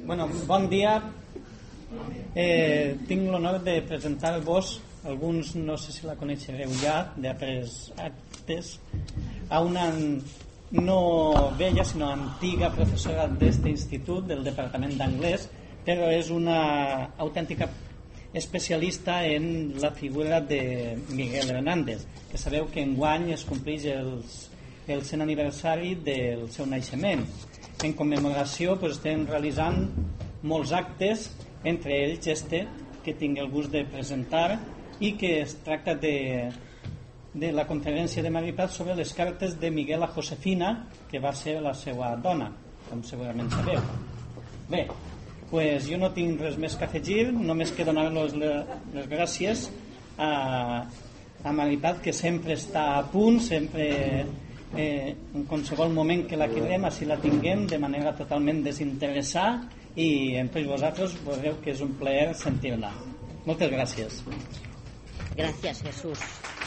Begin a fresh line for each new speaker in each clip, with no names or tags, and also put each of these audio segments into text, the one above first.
Bueno, bon dia. Tinc l'honor de presentar-vos, alguns no sé si la coneixereu ja, d'altres actes, a una no vella sinó antiga professora d'este institut, del departament d'anglès, però és una autèntica especialista en la figura de Miguel Hernández, que sabeu que enguany es compleix el 100 aniversari del seu naixement. En commemoració estem realitzant molts actes, entre ells este que tinc el gust de presentar i que es tracta de la conferència de Maripaz sobre les cartes de Miguel a Josefina, que va ser la seva dona, com segurament sabeu. Bé, pues jo no tinc res més que afegir, només que donar-los les gràcies a Maripaz, que sempre està a punt, sempre en qualsevol moment que la cridem així la tinguem de manera totalment desinteressada, i en tots vosaltres veureu que és un plaer sentir-la. Moltes gràcies.
Gracias, Jesús.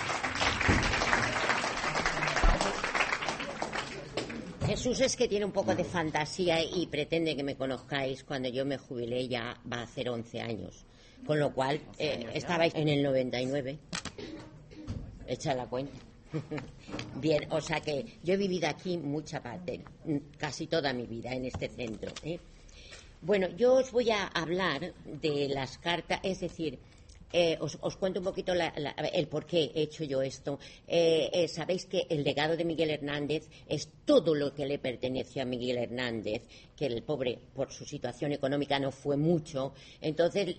Jesús es que tiene un poco de fantasía y pretende que me conozcáis cuando yo me jubilé, ya va a hacer 11 años. Con lo cual, estabais en el 99. Echa la cuenta. Bien, o sea que yo he vivido aquí mucha parte, casi toda mi vida en este centro. Bueno, yo os voy a hablar de las cartas, es decir, os cuento un poquito el por qué he hecho yo esto. Sabéis que el legado de Miguel Hernández es todo lo que le perteneció a Miguel Hernández, que el pobre, por su situación económica, no fue mucho. Entonces,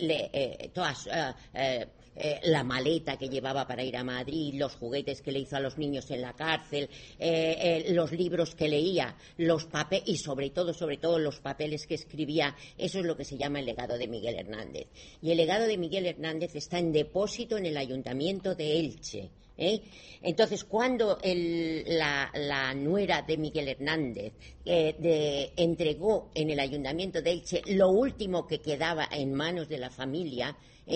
la maleta que llevaba para ir a Madrid, los juguetes que le hizo a los niños en la cárcel, los libros que leía, los papeles y sobre todo los papeles que escribía, eso es lo que se llama el legado de Miguel Hernández. Y el legado de Miguel Hernández está en depósito en el Ayuntamiento de Elche. Entonces, cuando la nuera de Miguel Hernández entregó en el Ayuntamiento de Elche lo último que quedaba en manos de la familia,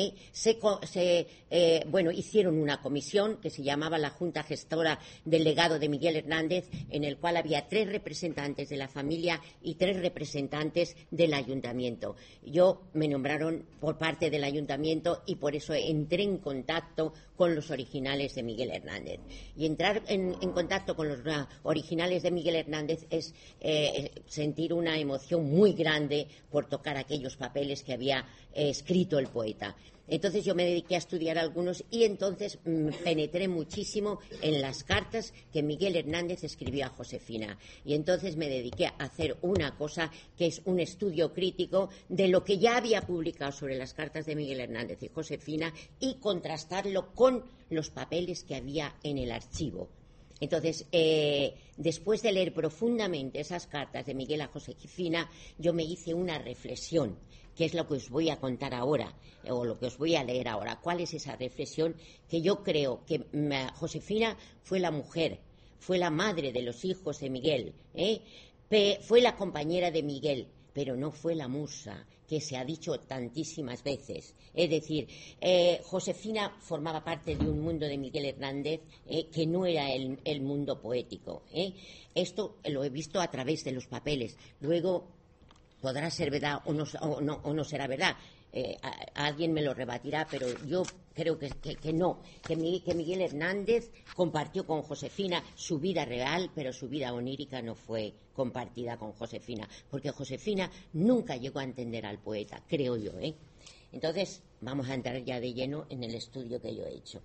hicieron una comisión que se llamaba la Junta Gestora del Legado de Miguel Hernández, en el cual había 3 representantes de la familia y 3 representantes del ayuntamiento. Yo me nombraron por parte del ayuntamiento y por eso entré en contacto con los originales de Miguel Hernández. Y entrar en contacto con los originales de Miguel Hernández es sentir una emoción muy grande por tocar aquellos papeles que había escrito el poeta. Entonces yo me dediqué a estudiar algunos y entonces penetré muchísimo en las cartas que Miguel Hernández escribió a Josefina. Y entonces me dediqué a hacer una cosa que es un estudio crítico de lo que ya había publicado sobre las cartas de Miguel Hernández y Josefina y contrastarlo con los papeles que había en el archivo. Entonces, después de leer profundamente esas cartas de Miguel a Josefina, yo me hice una reflexión, que es lo que os voy a contar ahora, o lo que os voy a leer ahora. ¿Cuál es esa reflexión? Que yo creo que Josefina fue la mujer, fue la madre de los hijos de Miguel, fue la compañera de Miguel, pero no fue la musa, que se ha dicho tantísimas veces. Es decir, Josefina formaba parte de un mundo de Miguel Hernández que no era el mundo poético. Esto lo he visto a través de los papeles. Luego podrá ser verdad o no será verdad. Alguien me lo rebatirá, pero yo creo que no, que Miguel Hernández compartió con Josefina su vida real, pero su vida onírica no fue compartida con Josefina, porque Josefina nunca llegó a entender al poeta, creo yo. Entonces, vamos a entrar ya de lleno en el estudio que yo he hecho.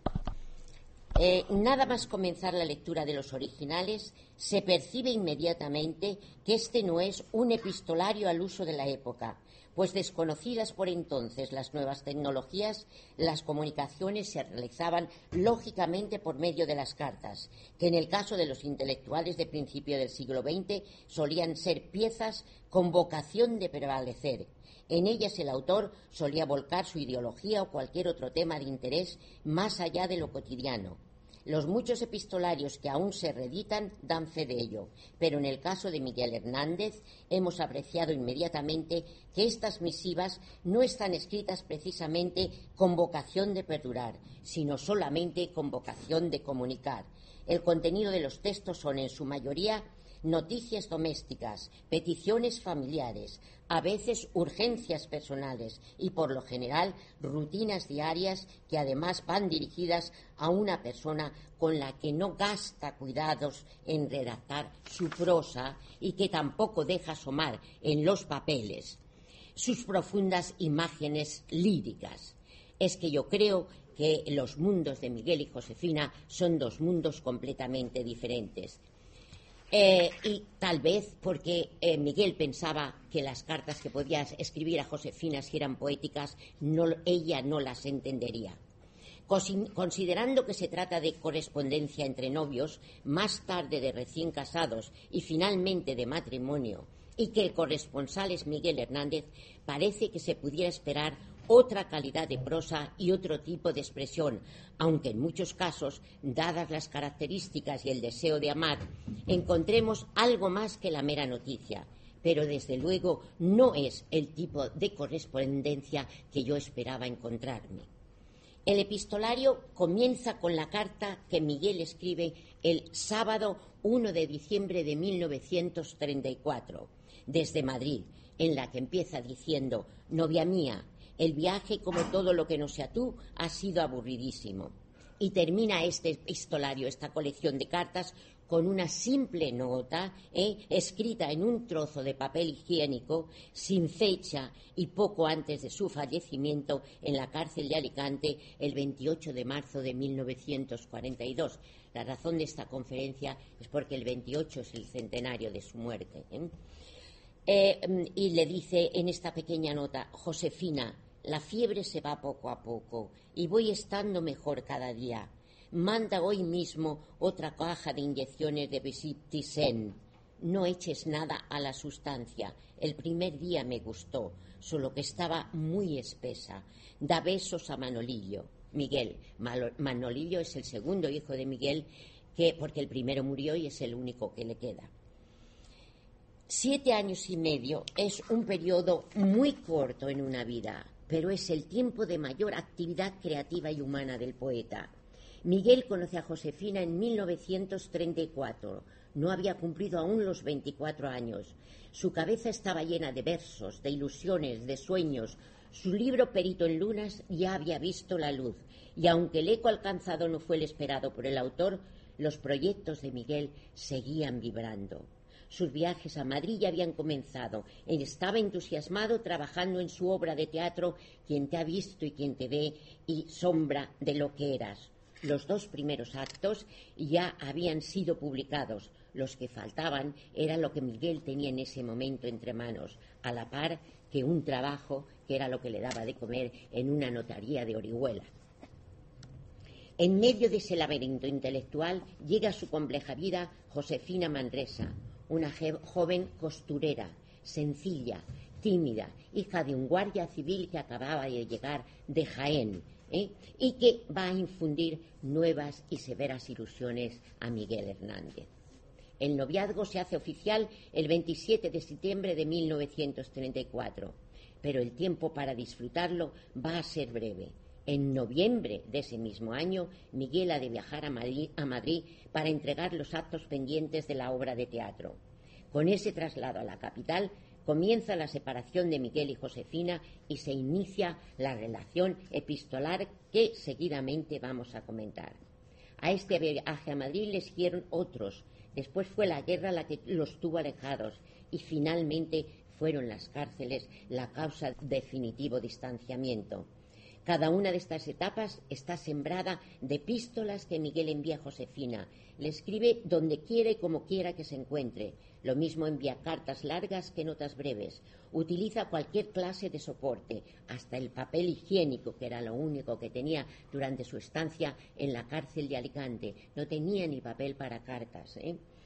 Nada más comenzar la lectura de los originales, se percibe inmediatamente que este no es un epistolario al uso de la época, pues desconocidas por entonces las nuevas tecnologías, las comunicaciones se realizaban lógicamente por medio de las cartas, que en el caso de los intelectuales de principio del siglo XX solían ser piezas con vocación de prevalecer. En ellas el autor solía volcar su ideología o cualquier otro tema de interés más allá de lo cotidiano. Los muchos epistolarios que aún se reeditan dan fe de ello, pero en el caso de Miguel Hernández hemos apreciado inmediatamente que estas misivas no están escritas precisamente con vocación de perdurar, sino solamente con vocación de comunicar. El contenido de los textos son en su mayoría noticias domésticas, peticiones familiares, a veces urgencias personales y, por lo general, rutinas diarias que además van dirigidas a una persona con la que no gasta cuidados en redactar su prosa y que tampoco deja asomar en los papeles sus profundas imágenes líricas. Es que yo creo que los mundos de Miguel y Josefina son dos mundos completamente diferentes. Y tal vez porque Miguel pensaba que las cartas que podía escribir a Josefina, si eran poéticas, ella no las entendería. Considerando que se trata de correspondencia entre novios, más tarde de recién casados y finalmente de matrimonio, y que el corresponsal es Miguel Hernández, parece que se pudiera esperar otra calidad de prosa y otro tipo de expresión, aunque en muchos casos, dadas las características y el deseo de amar, encontremos algo más que la mera noticia. Pero desde luego no es el tipo de correspondencia que yo esperaba encontrarme. El epistolario comienza con la carta que Miguel escribe el sábado 1 de diciembre de 1934, desde Madrid, en la que empieza diciendo: «Novia mía, el viaje, como todo lo que no sea tú, ha sido aburridísimo». Y termina este epistolario, esta colección de cartas, con una simple nota escrita en un trozo de papel higiénico, sin fecha y poco antes de su fallecimiento en la cárcel de Alicante el 28 de marzo de 1942. La razón de esta conferencia es porque el 28 es el centenario de su muerte. Y le dice en esta pequeña nota: «Josefina, la fiebre se va poco a poco y voy estando mejor cada día. Manda hoy mismo otra caja de inyecciones de Besiptisen. No eches nada a la sustancia. El primer día me gustó, solo que estaba muy espesa. Da besos a Manolillo». Miguel. Manolillo es el segundo hijo de Miguel, porque el primero murió y es el único que le queda. 7 años y medio es un periodo muy corto en una vida, pero es el tiempo de mayor actividad creativa y humana del poeta. Miguel conoce a Josefina en 1934. No había cumplido aún los 24 años. Su cabeza estaba llena de versos, de ilusiones, de sueños. Su libro Perito en Lunas ya había visto la luz, y aunque el eco alcanzado no fue el esperado por el autor, los proyectos de Miguel seguían vibrando. Sus viajes a Madrid ya habían comenzado. Él estaba entusiasmado trabajando en su obra de teatro Quien te ha visto y quien te ve y Sombra de lo que eras. Los 2 primeros actos ya habían sido publicados. Los que faltaban era lo que Miguel tenía en ese momento entre manos, a la par que un trabajo que era lo que le daba de comer en una notaría de Orihuela. En medio de ese laberinto intelectual llega a su compleja vida Josefina Manresa, una joven costurera, sencilla, tímida, hija de un guardia civil que acababa de llegar de Jaén, y que va a infundir nuevas y severas ilusiones a Miguel Hernández. El noviazgo se hace oficial el 27 de septiembre de 1934, pero el tiempo para disfrutarlo va a ser breve. En noviembre de ese mismo año, Miguel ha de viajar a Madrid para entregar los actos pendientes de la obra de teatro. Con ese traslado a la capital comienza la separación de Miguel y Josefina y se inicia la relación epistolar que seguidamente vamos a comentar. A este viaje a Madrid le siguieron otros. Después fue la guerra la que los tuvo alejados y finalmente fueron las cárceles la causa de definitivo distanciamiento. Cada una de estas etapas está sembrada de epístolas que Miguel envía a Josefina. Le escribe donde quiera y como quiera que se encuentre. Lo mismo envía cartas largas que notas breves. Utiliza cualquier clase de soporte, hasta el papel higiénico, que era lo único que tenía durante su estancia en la cárcel de Alicante. No tenía ni papel para cartas,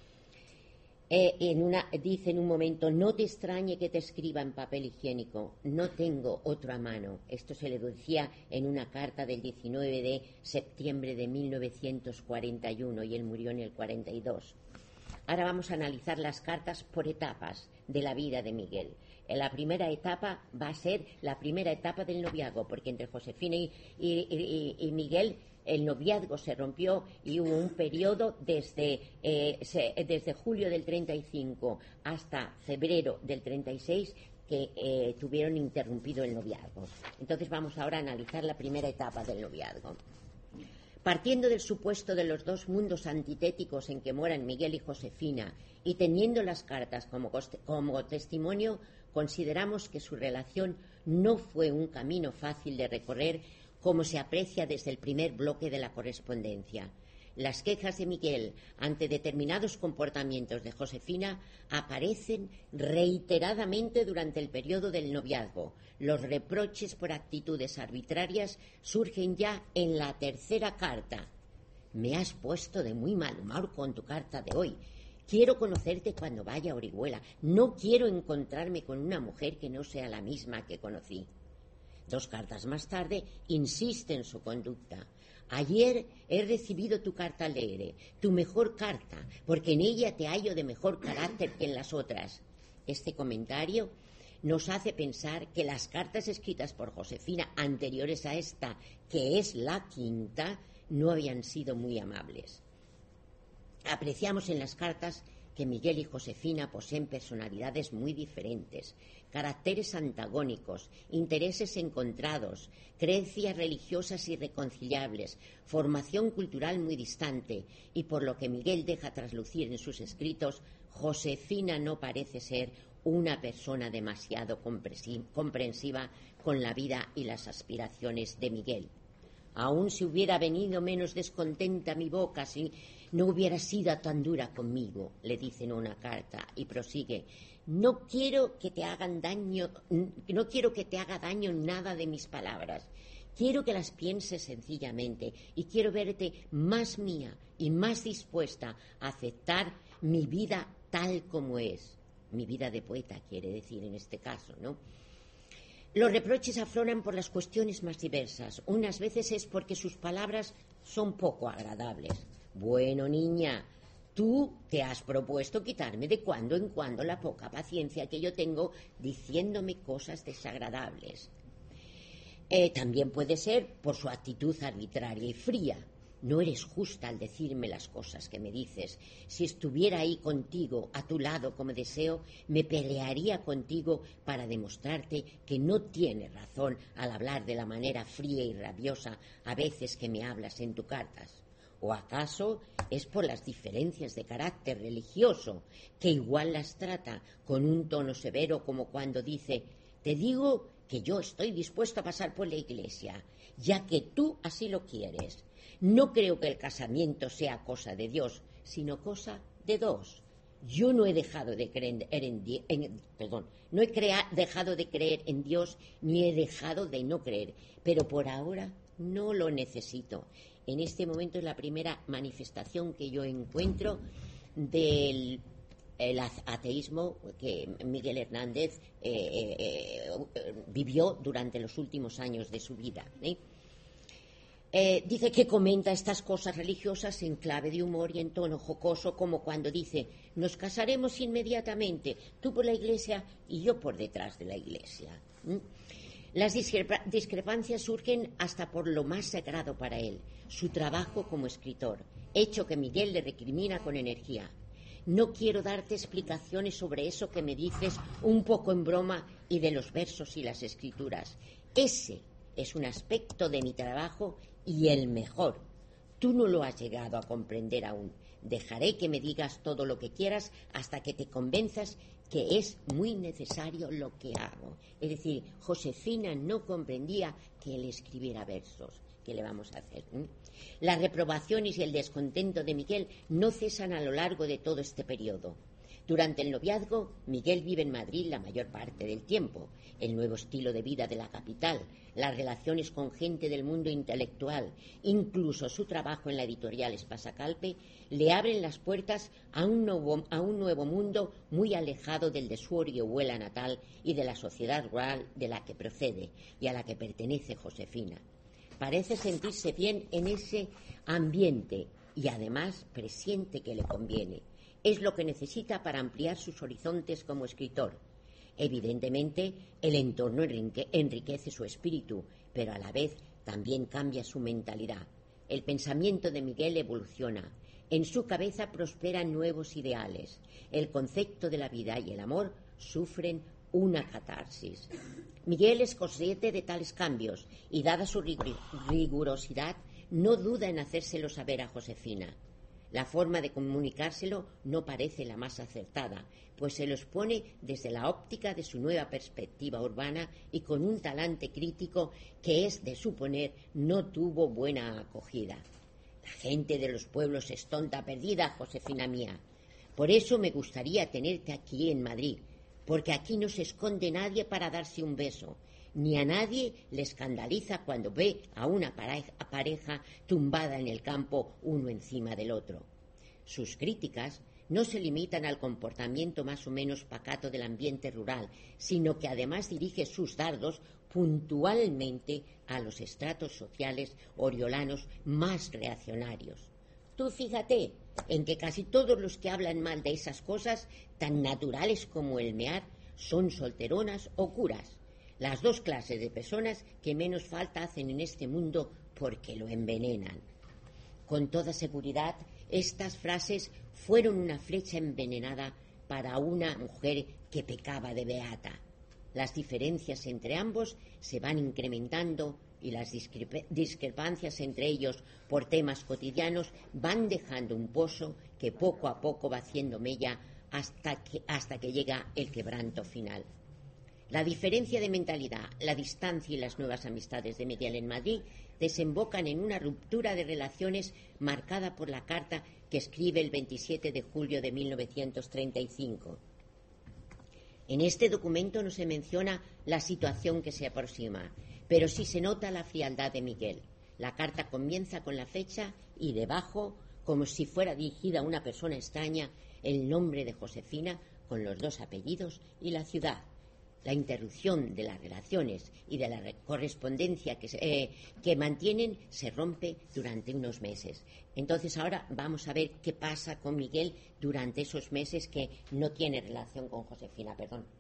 dice en un momento: no te extrañe que te escriba en papel higiénico, no tengo otro a mano. Esto se le decía en una carta del 19 de septiembre de 1941 y él murió en el 42. Ahora vamos a analizar las cartas por etapas de la vida de Miguel. La primera etapa va a ser la primera etapa del noviazgo, porque entre Josefina y Miguel el noviazgo se rompió y hubo un periodo desde julio del 35 hasta febrero del 36 que tuvieron interrumpido el noviazgo. Entonces vamos ahora a analizar la primera etapa del noviazgo. Partiendo del supuesto de los dos mundos antitéticos en que mueran Miguel y Josefina y teniendo las cartas como testimonio, consideramos que su relación no fue un camino fácil de recorrer, como se aprecia desde el primer bloque de la correspondencia. Las quejas de Miguel ante determinados comportamientos de Josefina aparecen reiteradamente durante el periodo del noviazgo. Los reproches por actitudes arbitrarias surgen ya en la tercera carta. Me has puesto de muy mal humor con tu carta de hoy. Quiero conocerte cuando vaya a Orihuela. No quiero encontrarme con una mujer que no sea la misma que conocí. 2 cartas más tarde insiste en su conducta. Ayer he recibido tu carta alegre, tu mejor carta, porque en ella te hallo de mejor carácter que en las otras. Este comentario nos hace pensar que las cartas escritas por Josefina anteriores a esta, que es la quinta, no habían sido muy amables. Apreciamos en las cartas que Miguel y Josefina poseen personalidades muy diferentes, caracteres antagónicos, intereses encontrados, creencias religiosas irreconciliables, formación cultural muy distante, y por lo que Miguel deja traslucir en sus escritos, Josefina no parece ser una persona demasiado comprensiva con la vida y las aspiraciones de Miguel. Aún si hubiera venido menos descontenta mi boca si no hubiera sido tan dura conmigo, le dice en una carta, y prosigue. No quiero que te haga daño nada de mis palabras. Quiero que las pienses sencillamente y quiero verte más mía y más dispuesta a aceptar mi vida tal como es. Mi vida de poeta quiere decir en este caso, ¿no? Los reproches afloran por las cuestiones más diversas. Unas veces es porque sus palabras son poco agradables. Bueno, niña, tú te has propuesto quitarme de cuando en cuando la poca paciencia que yo tengo diciéndome cosas desagradables. También puede ser por su actitud arbitraria y fría. No eres justa al decirme las cosas que me dices. Si estuviera ahí contigo, a tu lado como deseo, me pelearía contigo para demostrarte que no tienes razón al hablar de la manera fría y rabiosa a veces que me hablas en tus cartas. ¿O acaso es por las diferencias de carácter religioso, que igual las trata con un tono severo como cuando dice: te digo que yo estoy dispuesto a pasar por la iglesia, ya que tú así lo quieres? No creo que el casamiento sea cosa de Dios, sino cosa de dos. Yo no he dejado de creer dejado de creer en Dios, ni he dejado de no creer, pero por ahora no lo necesito. En este momento es la primera manifestación que yo encuentro del ateísmo que Miguel Hernández vivió durante los últimos años de su vida, dice que comenta estas cosas religiosas en clave de humor y en tono jocoso, como cuando dice: nos casaremos inmediatamente, tú por la iglesia y yo por detrás de la iglesia. Las discrepancias surgen hasta por lo más sagrado para él, su trabajo como escritor, hecho que Miguel le recrimina con energía. No quiero darte explicaciones sobre eso que me dices un poco en broma y de los versos y las escrituras. Ese es un aspecto de mi trabajo y el mejor. Tú no lo has llegado a comprender aún. Dejaré que me digas todo lo que quieras hasta que te convenzas que es muy necesario lo que hago. Es decir, Josefina no comprendía que él escribiera versos. ¿Qué le vamos a hacer? Las reprobaciones y el descontento de Miguel no cesan a lo largo de todo este periodo. Durante el noviazgo, Miguel vive en Madrid la mayor parte del tiempo. El nuevo estilo de vida de la capital, las relaciones con gente del mundo intelectual, incluso su trabajo en la editorial Espasa-Calpe, le abren las puertas a un nuevo mundo muy alejado del de su Orihuela natal y de la sociedad rural de la que procede y a la que pertenece Josefina. Parece sentirse bien en ese ambiente y además presiente que le conviene. Es lo que necesita para ampliar sus horizontes como escritor. Evidentemente, el entorno enriquece su espíritu, pero a la vez también cambia su mentalidad. El pensamiento de Miguel evoluciona. En su cabeza prosperan nuevos ideales. El concepto de la vida y el amor sufren una catarsis. Miguel es consciente de tales cambios y, dada su rigurosidad, no duda en hacérselo saber a Josefina. La forma de comunicárselo no parece la más acertada, pues se lo expone desde la óptica de su nueva perspectiva urbana y con un talante crítico que, es de suponer, no tuvo buena acogida. La gente de los pueblos es tonta perdida, Josefina mía. Por eso me gustaría tenerte aquí en Madrid, porque aquí no se esconde nadie para darse un beso, ni a nadie le escandaliza cuando ve a una pareja tumbada en el campo uno encima del otro. Sus críticas no se limitan al comportamiento más o menos pacato del ambiente rural, sino que además dirige sus dardos puntualmente a los estratos sociales oriolanos más reaccionarios. Tú fíjate en que casi todos los que hablan mal de esas cosas tan naturales como el mear son solteronas o curas, las dos clases de personas que menos falta hacen en este mundo porque lo envenenan. Con toda seguridad, estas frases fueron una flecha envenenada para una mujer que pecaba de beata. Las diferencias entre ambos se van incrementando y las discrepancias entre ellos por temas cotidianos van dejando un pozo que poco a poco va haciendo mella hasta que llega el quebranto final. La diferencia de mentalidad, la distancia y las nuevas amistades de Miguel en Madrid desembocan en una ruptura de relaciones marcada por la carta que escribe el 27 de julio de 1935. En este documento no se menciona la situación que se aproxima, pero sí se nota la frialdad de Miguel. La carta comienza con la fecha y debajo, como si fuera dirigida a una persona extraña, el nombre de Josefina con los dos apellidos y la ciudad. La interrupción de las relaciones y de la correspondencia que mantienen se rompe durante unos meses. Entonces ahora vamos a ver qué pasa con Miguel durante esos meses que no tiene relación con Josefina.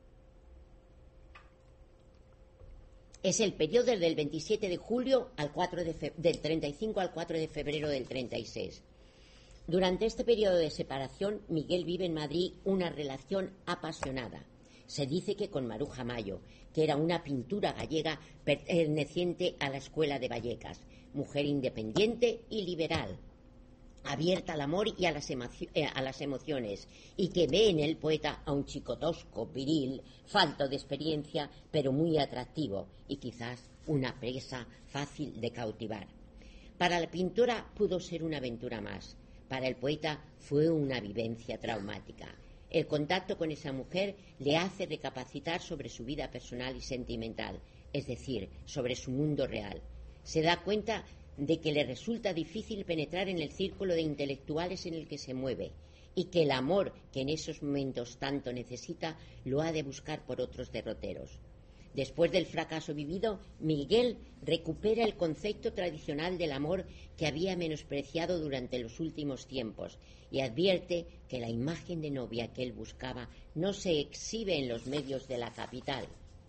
Es el periodo del 27 de julio al del 35 al 4 de febrero del 36. Durante este periodo de separación, Miguel vive en Madrid una relación apasionada. Se dice que con Maruja Mayo, que era una pintura gallega perteneciente a la escuela de Vallecas, mujer independiente y liberal, abierta al amor y a las emociones, y que ve en el poeta a un chico tosco, viril, falto de experiencia, pero muy atractivo, y quizás una presa fácil de cautivar. Para la pintora pudo ser una aventura más, para el poeta fue una vivencia traumática. El contacto con esa mujer le hace recapacitar sobre su vida personal y sentimental, es decir, sobre su mundo real. Se da cuenta de que le resulta difícil penetrar en el círculo de intelectuales en el que se mueve y que el amor que en esos momentos tanto necesita lo ha de buscar por otros derroteros. Después del fracaso vivido, Miguel recupera el concepto tradicional del amor que había menospreciado durante los últimos tiempos y advierte que la imagen de novia que él buscaba no se exhibe en los medios de la capital.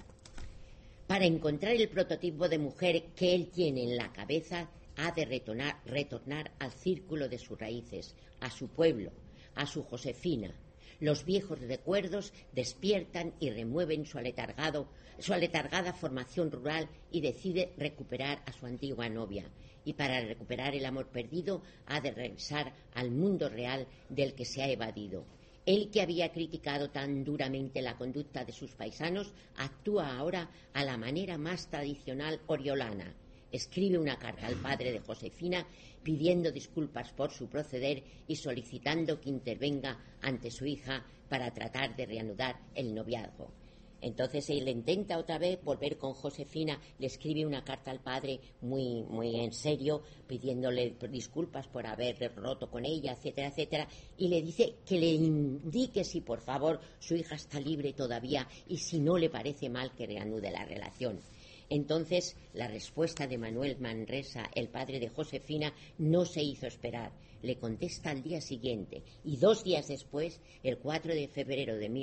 Para encontrar el prototipo de mujer que él tiene en la cabeza, ha de retornar al círculo de sus raíces, a su pueblo, a su Josefina. Los viejos recuerdos despiertan y remueven su aletargada formación rural y decide recuperar a su antigua novia. Y para recuperar el amor perdido ha de regresar al mundo real del que se ha evadido. Él, que había criticado tan duramente la conducta de sus paisanos, actúa ahora a la manera más tradicional oriolana. Escribe una carta al padre de Josefina pidiendo disculpas por su proceder y solicitando que intervenga ante su hija para tratar de reanudar el noviazgo. Entonces él intenta otra vez volver con Josefina, le escribe una carta al padre muy en serio, pidiéndole disculpas por haber roto con ella, etcétera, etcétera, y le dice que le indique si por favor su hija está libre todavía y si no le parece mal que reanude la relación. Entonces, la respuesta de Manuel Manresa, el padre de Josefina, no se hizo esperar. Le contesta al día siguiente y 2 días después, el 4 de febrero de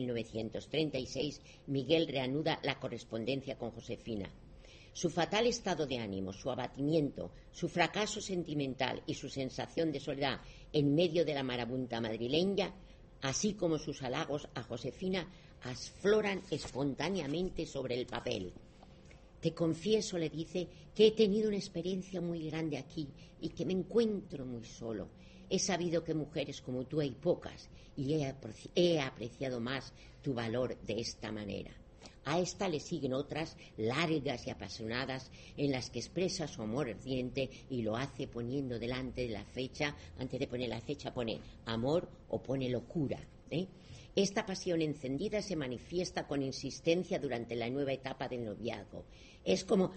1936, Miguel reanuda la correspondencia con Josefina. Su fatal estado de ánimo, su abatimiento, su fracaso sentimental y su sensación de soledad en medio de la marabunta madrileña, así como sus halagos a Josefina, afloran espontáneamente sobre el papel. Te confieso, le dice, que he tenido una experiencia muy grande aquí y que me encuentro muy solo. He sabido que mujeres como tú hay pocas y he apreciado más tu valor de esta manera. A esta le siguen otras largas y apasionadas en las que expresa su amor ardiente y lo hace poniendo delante de la fecha, antes de poner la fecha pone amor o pone locura, ¿eh? Esta pasión encendida se manifiesta con insistencia durante la nueva etapa del noviazgo. Es como,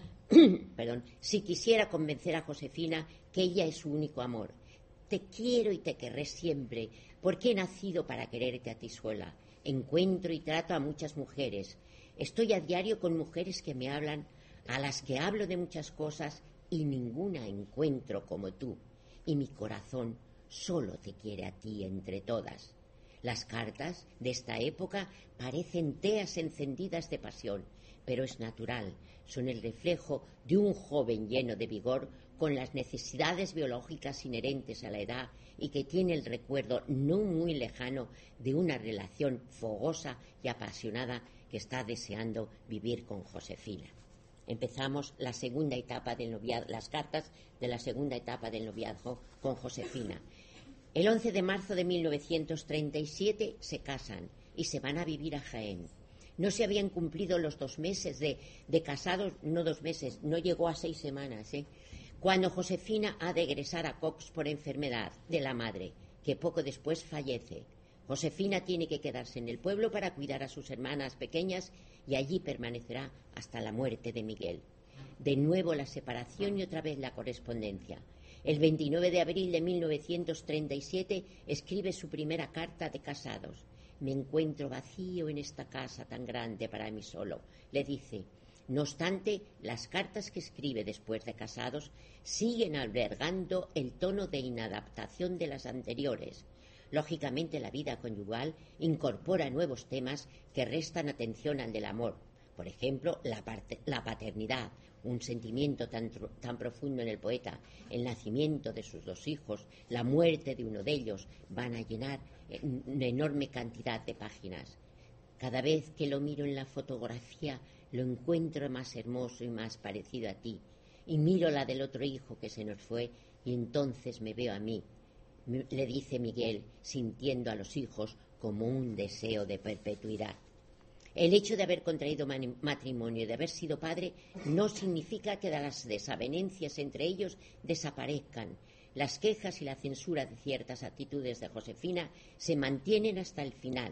si quisiera convencer a Josefina que ella es su único amor. Te quiero y te querré siempre, porque he nacido para quererte a ti sola. Encuentro y trato a muchas mujeres. Estoy a diario con mujeres que me hablan, a las que hablo de muchas cosas y ninguna encuentro como tú. Y mi corazón solo te quiere a ti entre todas. Las cartas de esta época parecen teas encendidas de pasión, pero es natural, son el reflejo de un joven lleno de vigor con las necesidades biológicas inherentes a la edad y que tiene el recuerdo no muy lejano de una relación fogosa y apasionada que está deseando vivir con Josefina. Empezamos la segunda etapa del noviazgo, las cartas de la segunda etapa del noviazgo con Josefina. El 11 de marzo de 1937 se casan y se van a vivir a Jaén. No se habían cumplido los 2 meses de casados, no 2 meses, no llegó a 6 semanas, cuando Josefina ha de egresar a Cox por enfermedad de la madre, que poco después fallece. Josefina tiene que quedarse en el pueblo para cuidar a sus hermanas pequeñas y allí permanecerá hasta la muerte de Miguel. De nuevo la separación y otra vez la correspondencia. El 29 de abril de 1937 escribe su primera carta de casados. Me encuentro vacío en esta casa tan grande para mí solo, le dice. No obstante, las cartas que escribe después de casados siguen albergando el tono de inadaptación de las anteriores. Lógicamente, la vida conyugal incorpora nuevos temas que restan atención al del amor. Por ejemplo, la paternidad, un sentimiento tan profundo en el poeta, el nacimiento de sus 2 hijos, la muerte de uno de ellos, van a llenar una enorme cantidad de páginas. Cada vez que lo miro en la fotografía, lo encuentro más hermoso y más parecido a ti. Y miro la del otro hijo que se nos fue y entonces me veo a mí, le dice Miguel, sintiendo a los hijos como un deseo de perpetuidad. El hecho de haber contraído matrimonio y de haber sido padre no significa que las desavenencias entre ellos desaparezcan. Las quejas y la censura de ciertas actitudes de Josefina se mantienen hasta el final.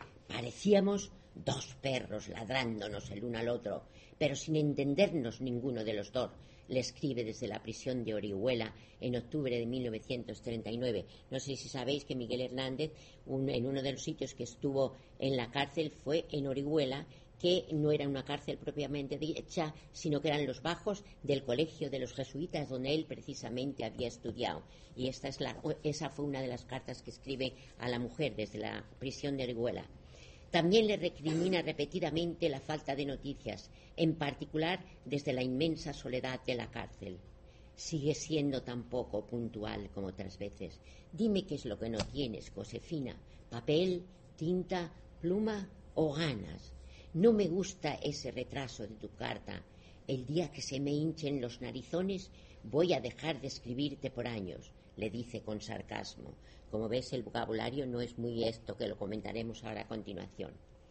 Parecíamos 2 perros ladrándonos el uno al otro, pero sin entendernos ninguno de los 2, le escribe desde la prisión de Orihuela en octubre de 1939. No sé si sabéis que Miguel Hernández, en uno de los sitios que estuvo en la cárcel fue en Orihuela, que no era una cárcel propiamente dicha, sino que eran los bajos del colegio de los jesuitas donde él precisamente había estudiado. Y esa fue una de las cartas que escribe a la mujer desde la prisión de Orihuela. También le recrimina repetidamente la falta de noticias, en particular desde la inmensa soledad de la cárcel. Sigue siendo tan poco puntual como otras veces. Dime qué es lo que no tienes, Josefina. ¿Papel, tinta, pluma o ganas? No me gusta ese retraso de tu carta. El día que se me hinchen los narizones voy a dejar de escribirte por años, le dice con sarcasmo. Como ves, el vocabulario no es muy esto, que lo comentaremos ahora a continuación.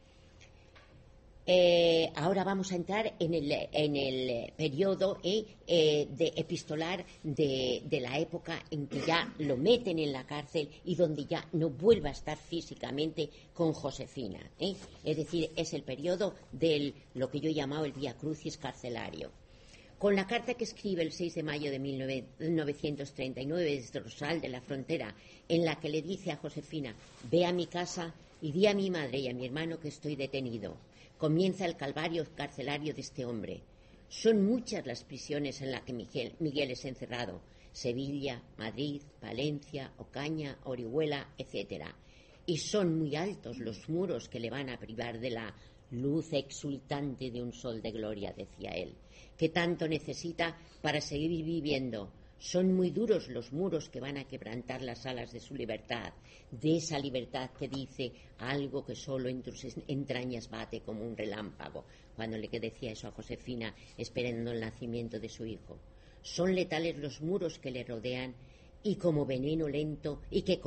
Ahora vamos a entrar en el periodo de epistolar de la época en que ya lo meten en la cárcel y donde ya no vuelve a estar físicamente con Josefina. Es decir, es el periodo de lo que yo he llamado el Vía Crucis carcelario. Con la carta que escribe el 6 de mayo de 1939 desde Rosal de la Frontera, en la que le dice a Josefina: ve a mi casa y di a mi madre y a mi hermano que estoy detenido. Comienza el calvario carcelario de este hombre. Son muchas las prisiones en las que Miguel es encerrado: Sevilla, Madrid, Valencia, Ocaña, Orihuela, etc. Y son muy altos los muros que le van a privar de la luz exultante de un sol de gloria, decía él, que tanto necesita para seguir viviendo. Son muy duros los muros que van a quebrantar las alas de su libertad, de esa libertad que dice algo que solo en tus entrañas bate como un relámpago, cuando le decía eso a Josefina esperando el nacimiento de su hijo. Son letales los muros que le rodean y que como veneno lento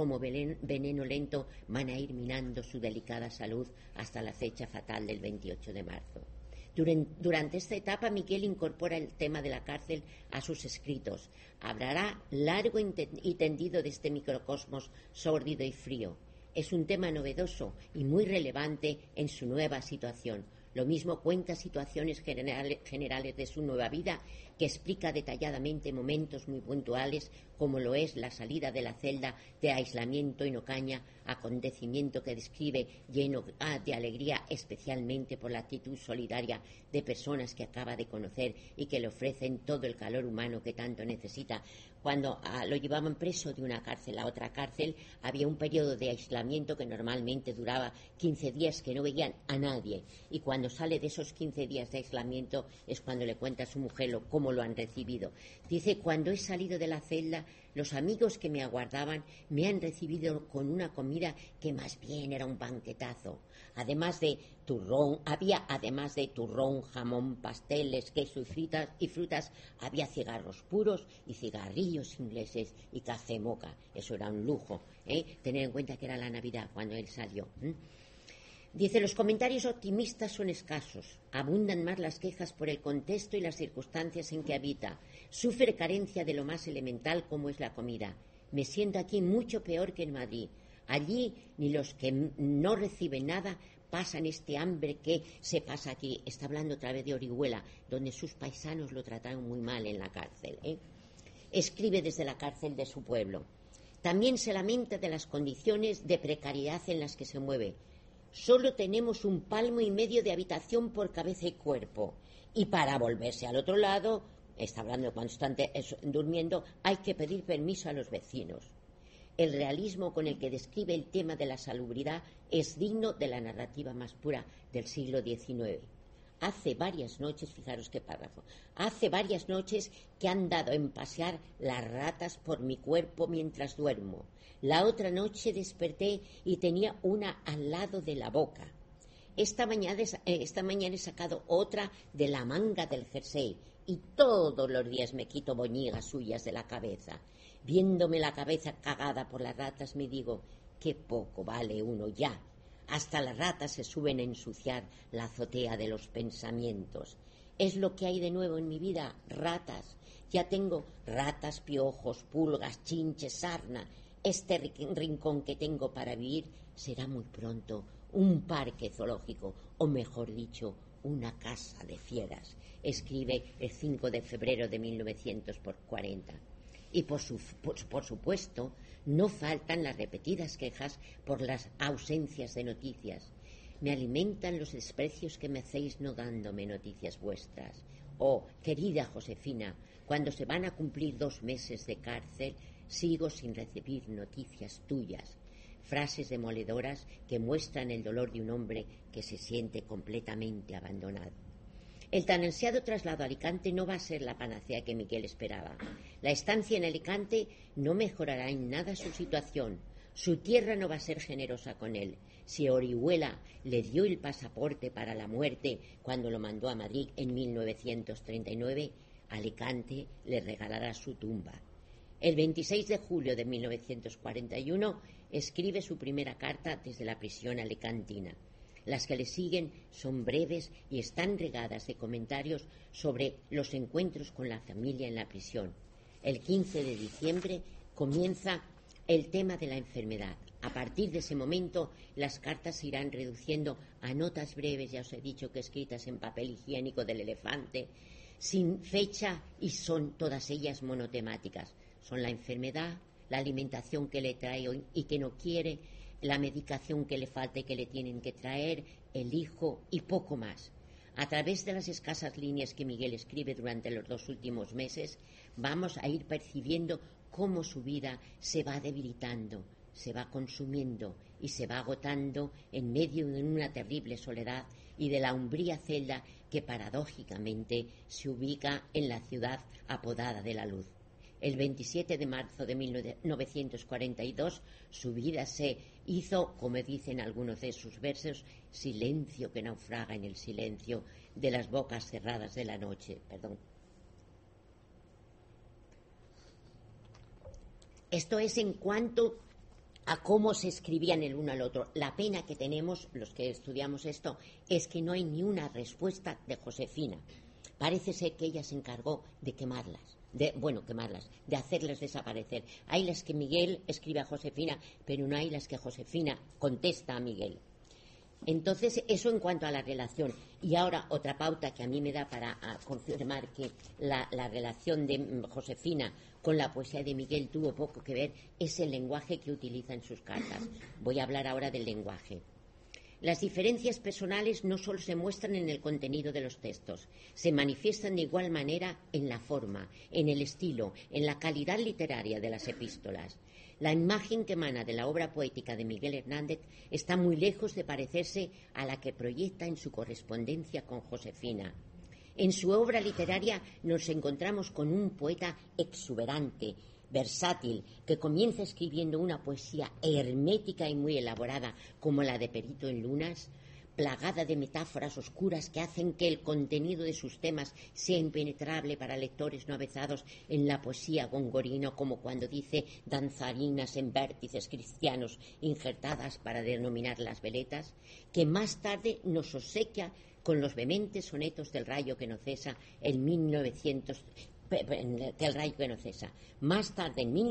van a ir minando su delicada salud hasta la fecha fatal del 28 de marzo. Durante esta etapa, Miguel incorpora el tema de la cárcel a sus escritos. Hablará largo y tendido de este microcosmos sórdido y frío. Es un tema novedoso y muy relevante en su nueva situación. Lo mismo cuenta situaciones generales de su nueva vida, que explica detalladamente momentos muy puntuales, como lo es la salida de la celda de aislamiento en Ocaña, acontecimiento que describe lleno de alegría, especialmente por la actitud solidaria de personas que acaba de conocer y que le ofrecen todo el calor humano que tanto necesita. Cuando lo llevaban preso de una cárcel a otra cárcel, había un periodo de aislamiento que normalmente duraba 15 días, que no veían a nadie, y cuando sale de esos 15 días de aislamiento es cuando le cuenta a su mujer cómo lo han recibido. Dice: cuando he salido de la celda, los amigos que me aguardaban me han recibido con una comida que más bien era un banquetazo. Además de turrón, jamón, pasteles, queso y frutas, había cigarros puros y cigarrillos ingleses y café moca. Eso era un lujo, Tener en cuenta que era la Navidad cuando él salió. Dice: los comentarios optimistas son escasos, abundan más las quejas por el contexto y las circunstancias en que habita. Sufre carencia de lo más elemental, como es la comida. Me siento aquí mucho peor que en Madrid. Allí ni los que no reciben nada pasan este hambre que se pasa aquí. Está hablando otra vez de Orihuela, donde sus paisanos lo trataron muy mal en la cárcel. Escribe desde la cárcel de su pueblo. También se lamenta de las condiciones de precariedad en las que se mueve. Solo tenemos 1,5 palmos de habitación por cabeza y cuerpo. Y para volverse al otro lado, está hablando cuando están durmiendo, hay que pedir permiso a los vecinos. El realismo con el que describe el tema de la salubridad es digno de la narrativa más pura del siglo XIX. Hace varias noches, fijaros qué párrafo, hace varias noches que han dado en pasear las ratas por mi cuerpo mientras duermo. La otra noche desperté y tenía una al lado de la boca. Esta mañana he sacado otra de la manga del jersey y todos los días me quito boñigas suyas de la cabeza. Viéndome la cabeza cagada por las ratas me digo: qué poco vale uno ya. Hasta las ratas se suben a ensuciar la azotea de los pensamientos. Es lo que hay de nuevo en mi vida, ratas. Ya tengo ratas, piojos, pulgas, chinches, sarna. Este rincón que tengo para vivir será muy pronto un parque zoológico, o mejor dicho, una casa de fieras. Escribe el 5 de febrero de 1940. Y por supuesto, no faltan las repetidas quejas por las ausencias de noticias. Me alimentan los desprecios que me hacéis no dándome noticias vuestras. Oh, querida Josefina, cuando se van a cumplir 2 meses de cárcel, sigo sin recibir noticias tuyas. Frases demoledoras que muestran el dolor de un hombre que se siente completamente abandonado. El tan ansiado traslado a Alicante no va a ser la panacea que Miguel esperaba. La estancia en Alicante no mejorará en nada su situación. Su tierra no va a ser generosa con él. Si Orihuela le dio el pasaporte para la muerte cuando lo mandó a Madrid en 1939, Alicante le regalará su tumba. El 26 de julio de 1941 escribe su primera carta desde la prisión alicantina. Las que le siguen son breves y están regadas de comentarios sobre los encuentros con la familia en la prisión. El 15 de diciembre comienza el tema de la enfermedad. A partir de ese momento, las cartas se irán reduciendo a notas breves, ya os he dicho que escritas en papel higiénico del elefante, sin fecha, y son todas ellas monotemáticas. Son la enfermedad, la alimentación que le trae y que no quiere, la medicación que le falta y que le tienen que traer, el hijo y poco más. A través de las escasas líneas que Miguel escribe durante los 2 últimos meses, vamos a ir percibiendo cómo su vida se va debilitando, se va consumiendo y se va agotando en medio de una terrible soledad y de la umbría celda que paradójicamente se ubica en la ciudad apodada de la luz. El 27 de marzo de 1942 su vida se hizo, como dicen algunos de sus versos, silencio que naufraga en el silencio de las bocas cerradas de la noche. Esto es en cuanto a cómo se escribían el uno al otro. La pena que tenemos, los que estudiamos esto, es que no hay ni una respuesta de Josefina. Parece ser que ella se encargó de quemarlas, de hacerlas desaparecer. Hay las que Miguel escribe a Josefina, pero no hay las que Josefina contesta a Miguel. Entonces, eso en cuanto a la relación. Y ahora otra pauta que a mí me da para confirmar que la relación de Josefina con la poesía de Miguel tuvo poco que ver es el lenguaje que utiliza en sus cartas. Voy a hablar ahora del lenguaje. Las diferencias personales no solo se muestran en el contenido de los textos, se manifiestan de igual manera en la forma, en el estilo, en la calidad literaria de las epístolas. La imagen que emana de la obra poética de Miguel Hernández está muy lejos de parecerse a la que proyecta en su correspondencia con Josefina. En su obra literaria nos encontramos con un poeta exuberante, versátil, que comienza escribiendo una poesía hermética y muy elaborada como la de Perito en Lunas, plagada de metáforas oscuras que hacen que el contenido de sus temas sea impenetrable para lectores no avezados en la poesía gongorino, como cuando dice danzarinas en vértices cristianos injertadas para denominar las veletas, que más tarde nos obsequia con los vehementes sonetos del rayo que no cesa en 1900. Del rayo que no cesa. Más tarde, en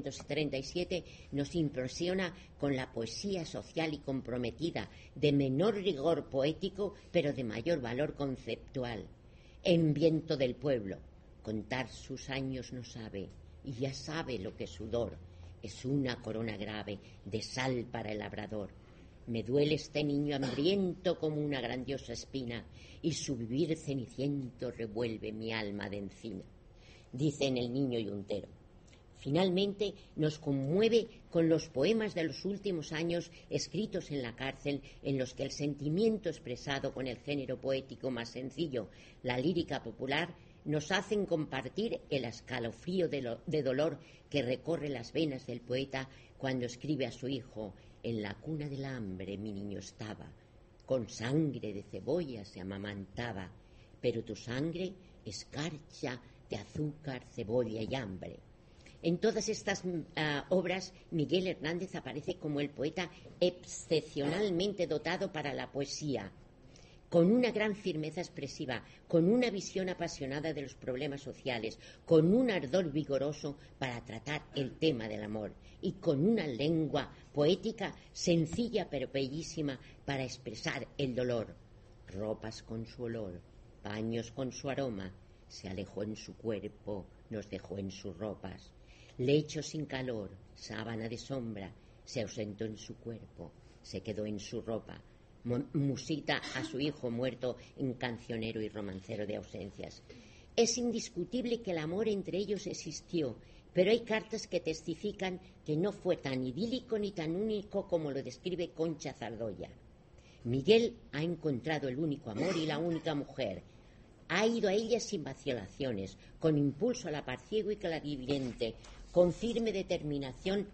1937, nos impresiona con la poesía social y comprometida, de menor rigor poético, pero de mayor valor conceptual. En Viento del Pueblo, contar sus años no sabe, y ya sabe lo que es sudor. Es una corona grave de sal para el labrador. Me duele este niño hambriento como una grandiosa espina, y su vivir ceniciento revuelve mi alma de encina. Dice en El niño yuntero. Finalmente nos conmueve con los poemas de los últimos años escritos en la cárcel, en los que el sentimiento expresado con el género poético más sencillo, la lírica popular, nos hacen compartir el escalofrío de dolor que recorre las venas del poeta cuando escribe a su hijo: en la cuna del hambre mi niño estaba, con sangre de cebolla se amamantaba, pero tu sangre escarcha de azúcar, cebolla y hambre. En todas estas obras, Miguel Hernández aparece como el poeta excepcionalmente dotado para la poesía, con una gran firmeza expresiva, con una visión apasionada de los problemas sociales, con un ardor vigoroso para tratar el tema del amor y con una lengua poética sencilla pero bellísima para expresar el dolor. Ropas con su olor, paños con su aroma, se alejó en su cuerpo, nos dejó en sus ropas. Lecho sin calor, sábana de sombra, se ausentó en su cuerpo, se quedó en su ropa. Musita a su hijo muerto en cancionero y romancero de ausencias. Es indiscutible que el amor entre ellos existió, pero hay cartas que testifican que no fue tan idílico ni tan único como lo describe Concha Zardoya. Miguel ha encontrado el único amor y la única mujer. Ha ido a ella sin vacilaciones, con impulso a la par ciego y clarividente, con firme determinación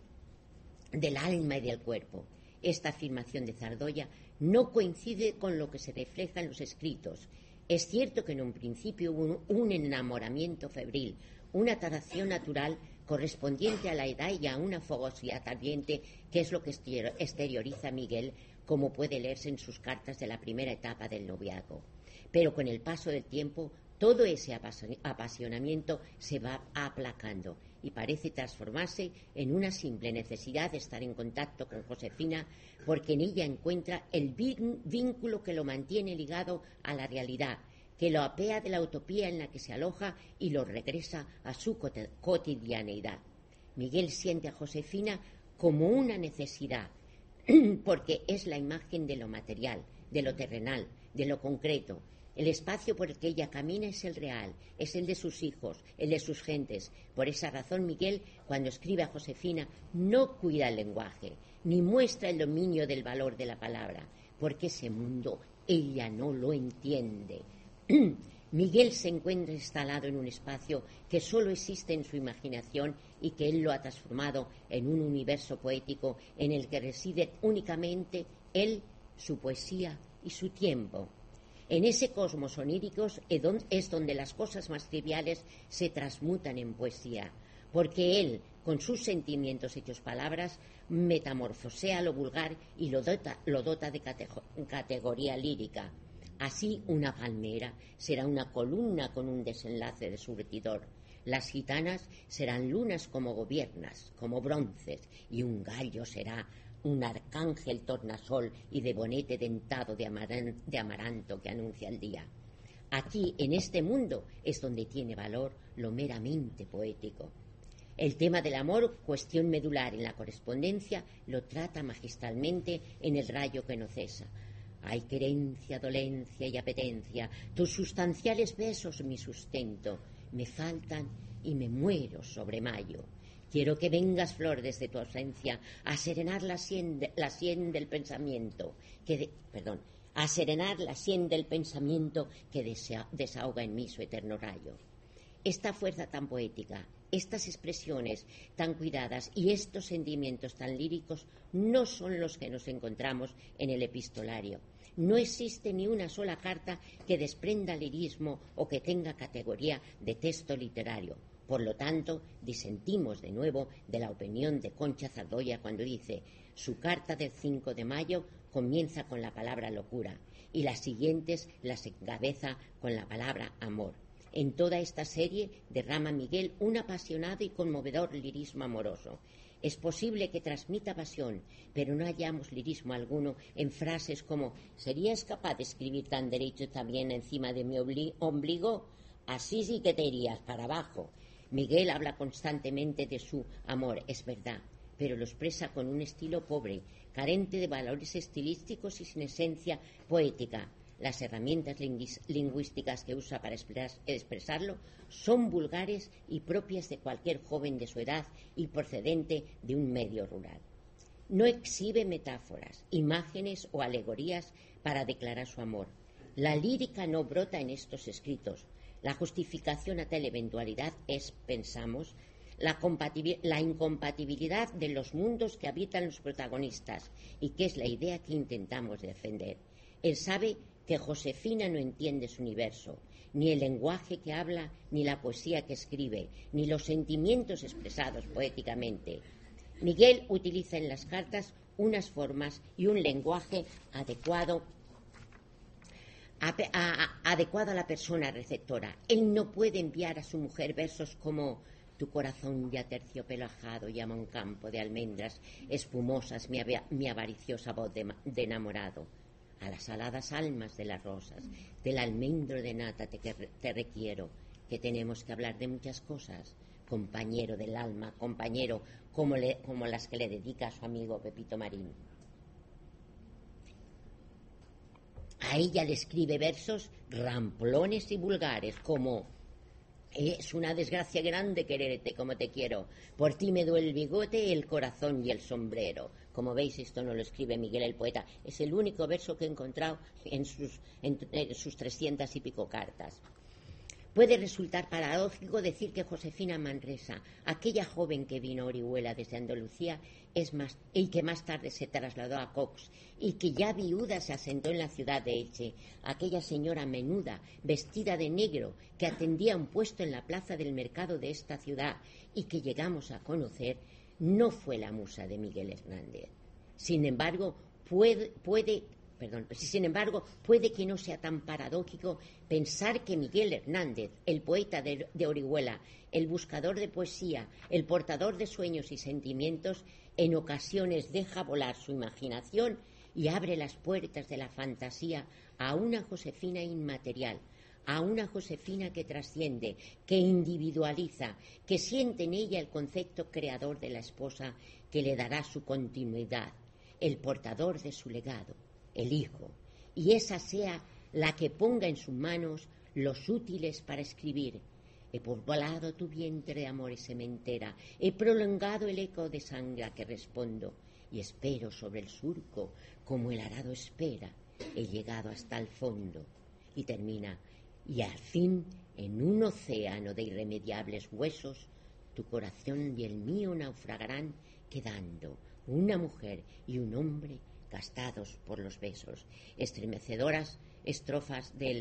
del alma y del cuerpo. Esta afirmación de Zardoya no coincide con lo que se refleja en los escritos. Es cierto que en un principio hubo un enamoramiento febril, una atracción natural correspondiente a la edad y a una fogosidad ardiente, que es lo que exterioriza Miguel, como puede leerse en sus cartas de la primera etapa del noviazgo. Pero con el paso del tiempo, todo ese apasionamiento se va aplacando y parece transformarse en una simple necesidad de estar en contacto con Josefina, porque en ella encuentra el vínculo que lo mantiene ligado a la realidad, que lo apea de la utopía en la que se aloja y lo regresa a su cotidianeidad. Miguel siente a Josefina como una necesidad, porque es la imagen de lo material, de lo terrenal, de lo concreto. El espacio por el que ella camina es el real, es el de sus hijos, el de sus gentes. Por esa razón, Miguel, cuando escribe a Josefina, no cuida el lenguaje, ni muestra el dominio del valor de la palabra, porque ese mundo ella no lo entiende. Miguel se encuentra instalado en un espacio que solo existe en su imaginación y que él lo ha transformado en un universo poético en el que reside únicamente él, su poesía y su tiempo. En ese cosmos oníricos es donde las cosas más triviales se transmutan en poesía, porque él, con sus sentimientos hechos palabras, metamorfosea lo vulgar y lo dota de categoría lírica. Así, una palmera será una columna con un desenlace de surtidor. Las gitanas serán lunas como gobiernas, como bronces, y un gallo será un arcángel tornasol y de bonete dentado de amaranto que anuncia el día. Aquí, en este mundo, es donde tiene valor lo meramente poético. El tema del amor, cuestión medular en la correspondencia, lo trata magistralmente en El rayo que no cesa. Hay querencia, dolencia y apetencia, tus sustanciales besos mi sustento, me faltan y me muero sobre mayo. Quiero que vengas, flor, desde tu ausencia, a serenar la sien del pensamiento, a serenar la sien del pensamiento que desahoga en mí su eterno rayo. Esta fuerza tan poética, estas expresiones tan cuidadas y estos sentimientos tan líricos no son los que nos encontramos en el epistolario. No existe ni una sola carta que desprenda lirismo o que tenga categoría de texto literario. Por lo tanto, disentimos de nuevo de la opinión de Concha Zardoya cuando dice: su carta del 5 de mayo comienza con la palabra locura y las siguientes las encabeza con la palabra amor. En toda esta serie derrama Miguel un apasionado y conmovedor lirismo amoroso. Es posible que transmita pasión, pero no hallamos lirismo alguno en frases como: ¿serías capaz de escribir tan derecho también encima de mi ombligo? Así sí que te irías para abajo. Miguel habla constantemente de su amor, es verdad, pero lo expresa con un estilo pobre, carente de valores estilísticos y sin esencia poética. Las herramientas lingüísticas que usa para expresarlo son vulgares y propias de cualquier joven de su edad y procedente de un medio rural. No exhibe metáforas, imágenes o alegorías para declarar su amor. La lírica no brota en estos escritos. La justificación a tal eventualidad es, pensamos, la incompatibilidad de los mundos que habitan los protagonistas y que es la idea que intentamos defender. Él sabe que Josefina no entiende su universo, ni el lenguaje que habla, ni la poesía que escribe, ni los sentimientos expresados poéticamente. Miguel utiliza en las cartas unas formas y un lenguaje adecuado a la persona receptora. Él no puede enviar a su mujer versos como: tu corazón ya terciopelajado llama un campo de almendras espumosas mi avariciosa voz de enamorado. A las aladas almas de las rosas, del almendro de nata te requiero, que tenemos que hablar de muchas cosas, compañero del alma, compañero como las que le dedica a su amigo Pepito Marín. A ella le escribe versos ramplones y vulgares como: es una desgracia grande quererte como te quiero, por ti me duele el bigote, el corazón y el sombrero. Como veis, esto no lo escribe Miguel el poeta, es el único verso que he encontrado en sus 300 y pico cartas. Puede resultar paradójico decir que Josefina Manresa, aquella joven que vino a Orihuela desde Andalucía, y que más tarde se trasladó a Cox, y que ya viuda se asentó en la ciudad de Elche, aquella señora menuda, vestida de negro, que atendía un puesto en la plaza del mercado de esta ciudad y que llegamos a conocer, no fue la musa de Miguel Hernández. Sin embargo, puede que no sea tan paradójico pensar que Miguel Hernández, el poeta de Orihuela, el buscador de poesía, el portador de sueños y sentimientos, en ocasiones deja volar su imaginación y abre las puertas de la fantasía a una Josefina inmaterial, a una Josefina que trasciende, que individualiza, que siente en ella el concepto creador de la esposa que le dará su continuidad, el portador de su legado, el hijo, y esa sea la que ponga en sus manos los útiles para escribir. He poblado tu vientre de amores sementera, he prolongado el eco de sangre a que respondo, y espero sobre el surco como el arado espera. He llegado hasta el fondo. Y termina, y al fin, en un océano de irremediables huesos, tu corazón y el mío naufragarán, quedando una mujer y un hombre gastados por los besos. Estremecedoras estrofas del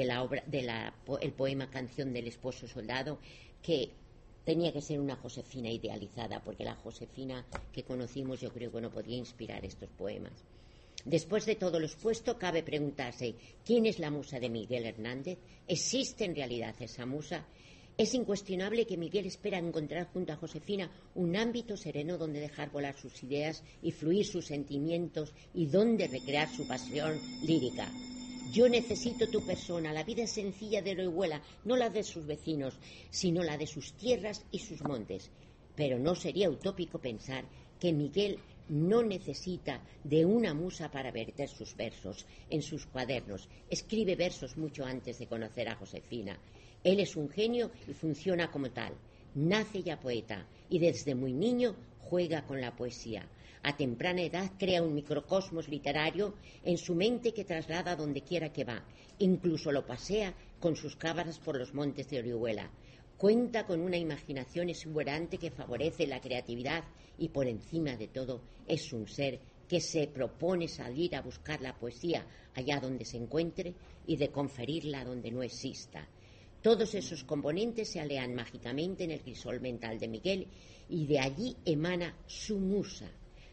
poema Canción del esposo soldado, que tenía que ser una Josefina idealizada, porque la Josefina que conocimos yo creo que no podía inspirar estos poemas. Después de todo lo expuesto, cabe preguntarse ¿quién es la musa de Miguel Hernández? ¿Existe en realidad esa musa? Es incuestionable que Miguel espera encontrar junto a Josefina un ámbito sereno donde dejar volar sus ideas y fluir sus sentimientos y donde recrear su pasión lírica. Yo necesito tu persona, la vida sencilla de Orihuela, no la de sus vecinos, sino la de sus tierras y sus montes. Pero no sería utópico pensar que Miguel no necesita de una musa para verter sus versos en sus cuadernos. Escribe versos mucho antes de conocer a Josefina. Él es un genio y funciona como tal. Nace ya poeta y desde muy niño juega con la poesía. A temprana edad crea un microcosmos literario en su mente que traslada donde quiera que va. Incluso lo pasea con sus cámaras por los montes de Orihuela. Cuenta con una imaginación exuberante que favorece la creatividad y por encima de todo es un ser que se propone salir a buscar la poesía allá donde se encuentre y de conferirla donde no exista. Todos esos componentes se alean mágicamente en el crisol mental de Miguel y de allí emana su musa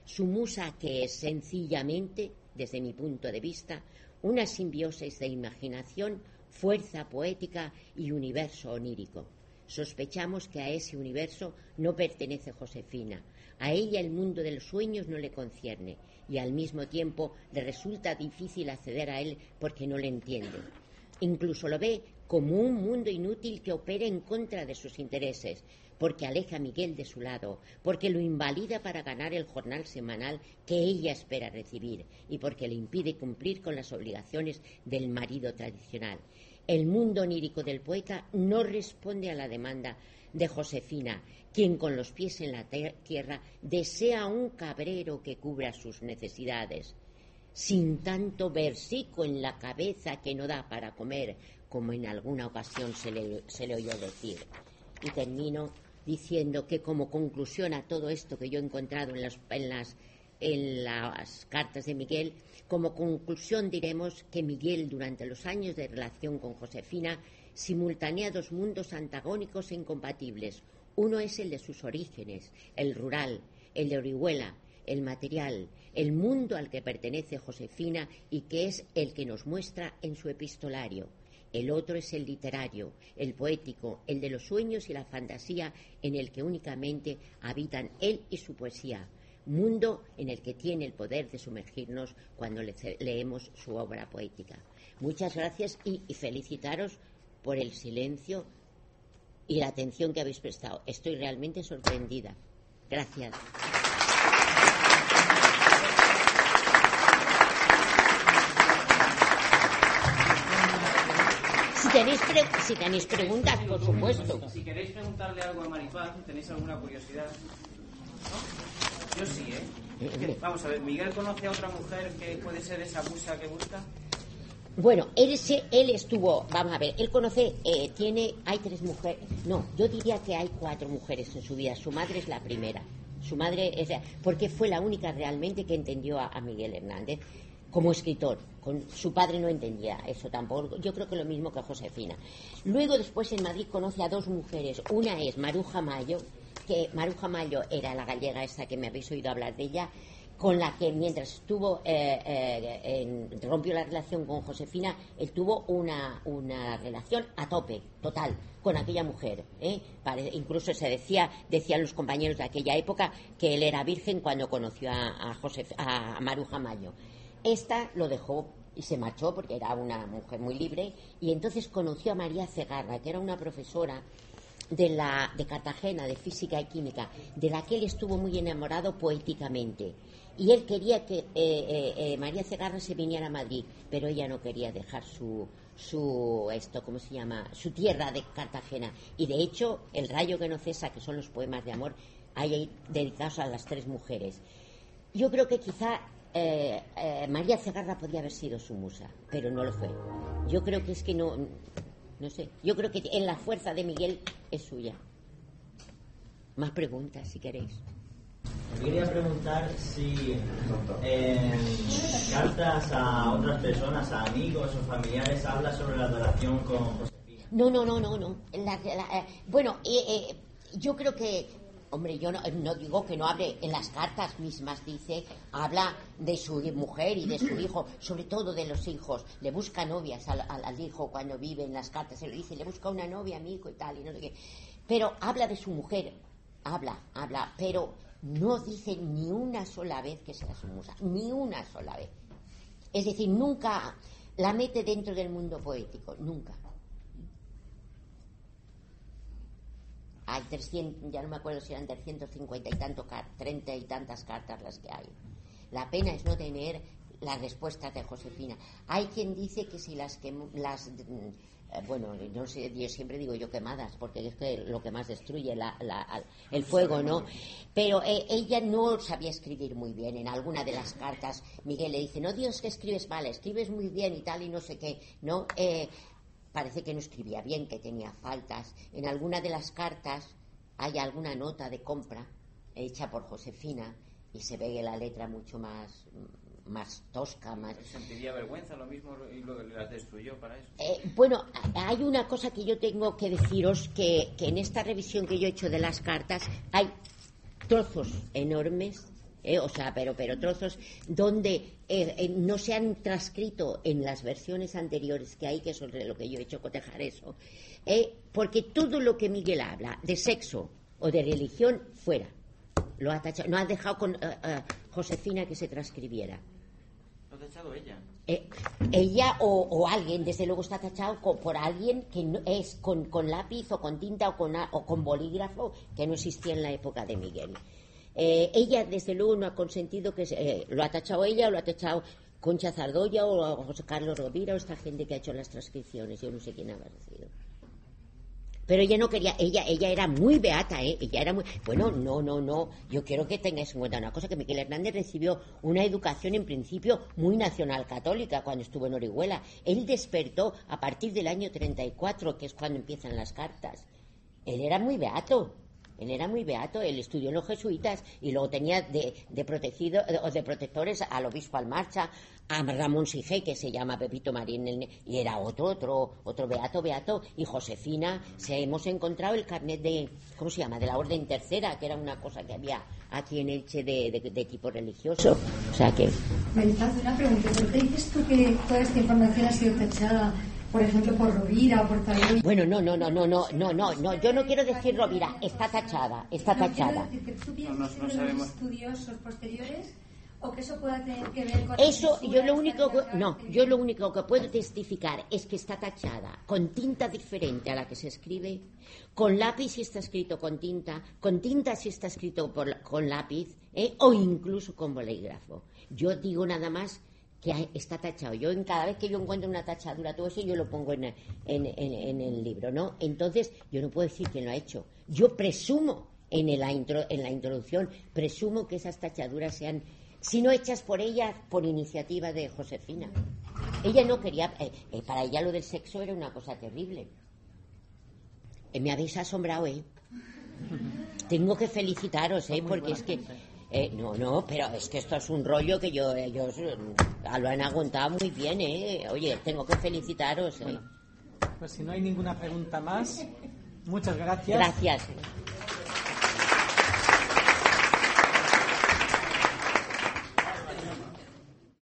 que es sencillamente, desde mi punto de vista, una simbiosis de imaginación, fuerza poética y universo onírico. Sospechamos que a ese universo no pertenece Josefina. A ella el mundo de los sueños no le concierne y al mismo tiempo le resulta difícil acceder a él porque no le entiende. Incluso lo ve como un mundo inútil que opera en contra de sus intereses, porque aleja a Miguel de su lado, porque lo invalida para ganar el jornal semanal que ella espera recibir y porque le impide cumplir con las obligaciones del marido tradicional. El mundo onírico del poeta no responde a la demanda de Josefina, quien con los pies en la tierra desea un cabrero que cubra sus necesidades. Sin tanto versico en la cabeza que no da para comer, como en alguna ocasión se le oyó decir. Y termino diciendo que como conclusión a todo esto que yo he encontrado en las cartas de Miguel, como conclusión diremos que Miguel durante los años de relación con Josefina simultanea dos mundos antagónicos e incompatibles. Uno es el de sus orígenes, el rural, el de Orihuela, el material, el mundo al que pertenece Josefina y que es el que nos muestra en su epistolario. El otro es el literario, el poético, el de los sueños y la fantasía en el que únicamente habitan él y su poesía. Mundo en el que tiene el poder de sumergirnos cuando leemos su obra poética. Muchas gracias y felicitaros por el silencio y la atención que habéis prestado. Estoy realmente sorprendida. Gracias. Si tenéis preguntas, por supuesto.
Si queréis preguntarle algo a Maripaz, tenéis alguna curiosidad, ¿no? Yo sí, ¿eh? Vamos a ver, ¿Miguel conoce a otra mujer que puede ser esa musa que busca?
Bueno, él estuvo, vamos a ver, él conoce, hay 3 mujeres, no, yo diría que hay 4 mujeres en su vida. Su madre es la primera. Su madre es, porque fue la única realmente que entendió a Miguel Hernández como escritor. Su padre no entendía eso tampoco. Yo creo que lo mismo que Josefina. Luego, después en Madrid conoce a 2 mujeres. Una es Maruja Mayo, que Maruja Mayo era la gallega esta que me habéis oído hablar de ella, con la que mientras estuvo rompió la relación con Josefina, él tuvo una relación a tope, total, con aquella mujer, incluso decían los compañeros de aquella época que él era virgen cuando conoció a Maruja Mayo. Esta lo dejó y se marchó porque era una mujer muy libre, y entonces conoció a María Cegarra, que era una profesora de Cartagena, de física y química, de la que él estuvo muy enamorado poéticamente. y él quería que María Cegarra se viniera a Madrid, pero ella no quería dejar su ¿cómo se llama? Su tierra de Cartagena. Y de hecho, El rayo que no cesa, que son los poemas de amor, hay ahí dedicados a las 3 mujeres. Yo creo que quizá María Cegarra podía haber sido su musa, pero no lo fue. Yo creo que es que no sé. Yo creo que en la fuerza de Miguel es suya. Más preguntas, si queréis.
Quería preguntar si en cartas a otras personas, a amigos o familiares, habla sobre la relación con Josefina.
No. Bueno, yo creo que, hombre, yo no digo que no hable, en las cartas mismas habla de su mujer y de su hijo, sobre todo de los hijos. Le busca novias al hijo cuando vive en las cartas, se le dice, le busca una novia a mi hijo y tal, y no sé qué. Pero habla de su mujer, habla, pero no dice ni una sola vez que sea su musa, ni una sola vez. Es decir, nunca la mete dentro del mundo poético, nunca. Hay 300, ya no me acuerdo si eran 350 y tanto, 30 y tantas cartas las que hay. La pena es no tener las respuestas de Josefina. Hay quien dice que si bueno, no sé, yo siempre digo yo quemadas, porque es que lo que más destruye el fuego, ¿no? Pero ella no sabía escribir muy bien. En alguna de las cartas Miguel le dice, no Dios, que escribes mal, escribes muy bien y tal y no sé qué, ¿no? Parece que no escribía bien, que tenía faltas. En alguna de las cartas hay alguna nota de compra hecha por Josefina y se ve la letra mucho más tosca, más...
¿Sentiría vergüenza lo mismo y lo las destruyó para eso?
Bueno, hay una cosa que yo tengo que deciros, que en esta revisión que yo he hecho de las cartas hay trozos enormes, pero trozos donde no se han transcrito en las versiones anteriores que hay, que sobre lo que yo he hecho cotejar eso, porque todo lo que Miguel habla de sexo o de religión fuera, lo ha tachado, no ha dejado con Josefina que se transcribiera.
¿Lo ha tachado ella?
Ella o alguien, desde luego está tachado por alguien que no, es con lápiz o con tinta o con bolígrafo, que no existía en la época de Miguel. Ella desde luego no ha consentido que lo ha tachado ella, o lo ha tachado Concha Zardoya o José Carlos Rovira o esta gente que ha hecho las transcripciones. Yo no sé quién habrá sido. Pero ella no quería, ella era muy beata, ella era muy... Bueno, no, yo quiero que tengáis en cuenta una cosa, que Miguel Hernández recibió una educación en principio muy nacional católica cuando estuvo en Orihuela. Él despertó a partir del año 34, que es cuando empiezan las cartas. Él era muy beato, él estudió en los jesuitas y luego tenía de protectores al obispo Almarcha, a Ramón Sigé, que se llama Pepito Marín, y era otro beato, y Josefina, hemos encontrado el carnet de, ¿cómo se llama?, de la Orden Tercera, que era una cosa que había aquí en Elche de tipo religioso. O sea que...
Maripaz, una pregunta, ¿por qué dices tú que toda esta información ha sido tachada, por ejemplo, por Rovira o por Tardoya?
Bueno, no, yo no quiero decir Rovira, está tachada.
Quiero decir que tú piensas que los estudiosos posteriores, o que eso pueda tener que ver con...
Eso, yo lo único que puedo testificar es que está tachada con tinta diferente a la que se escribe, con lápiz si está escrito con tinta si está escrito con lápiz, o incluso con bolígrafo. Yo digo nada más que está tachado. Cada vez que yo encuentro una tachadura, todo eso yo lo pongo en el libro, ¿no? Entonces yo no puedo decir quién lo ha hecho. Yo presumo en la introducción, presumo que esas tachaduras sean, si no hechas por ella, por iniciativa de Josefina. Ella no quería, para ella lo del sexo era una cosa terrible. Me habéis asombrado, Tengo que felicitaros, porque es que... pero es que esto es un rollo que ellos lo han aguantado muy bien, Oye, tengo que felicitaros,
Bueno, pues si no hay ninguna pregunta más, muchas gracias.
Gracias.